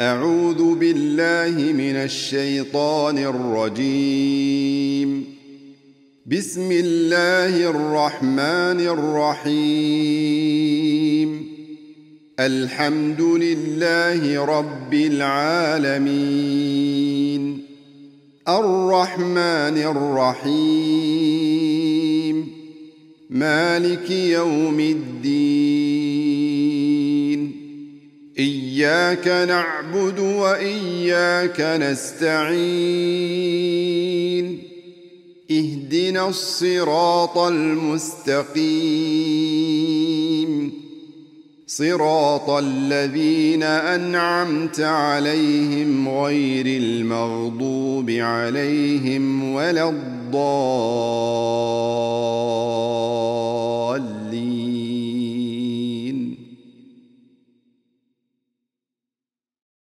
أعوذ بالله من الشيطان الرجيم. بسم الله الرحمن الرحيم. الحمد لله رب العالمين، الرحمن الرحيم، مالك يوم الدين. إياك نعبد وإياك نستعين. اهدنا الصراط المستقيم، صراط الذين أنعمت عليهم غير المغضوب عليهم ولا الضالين.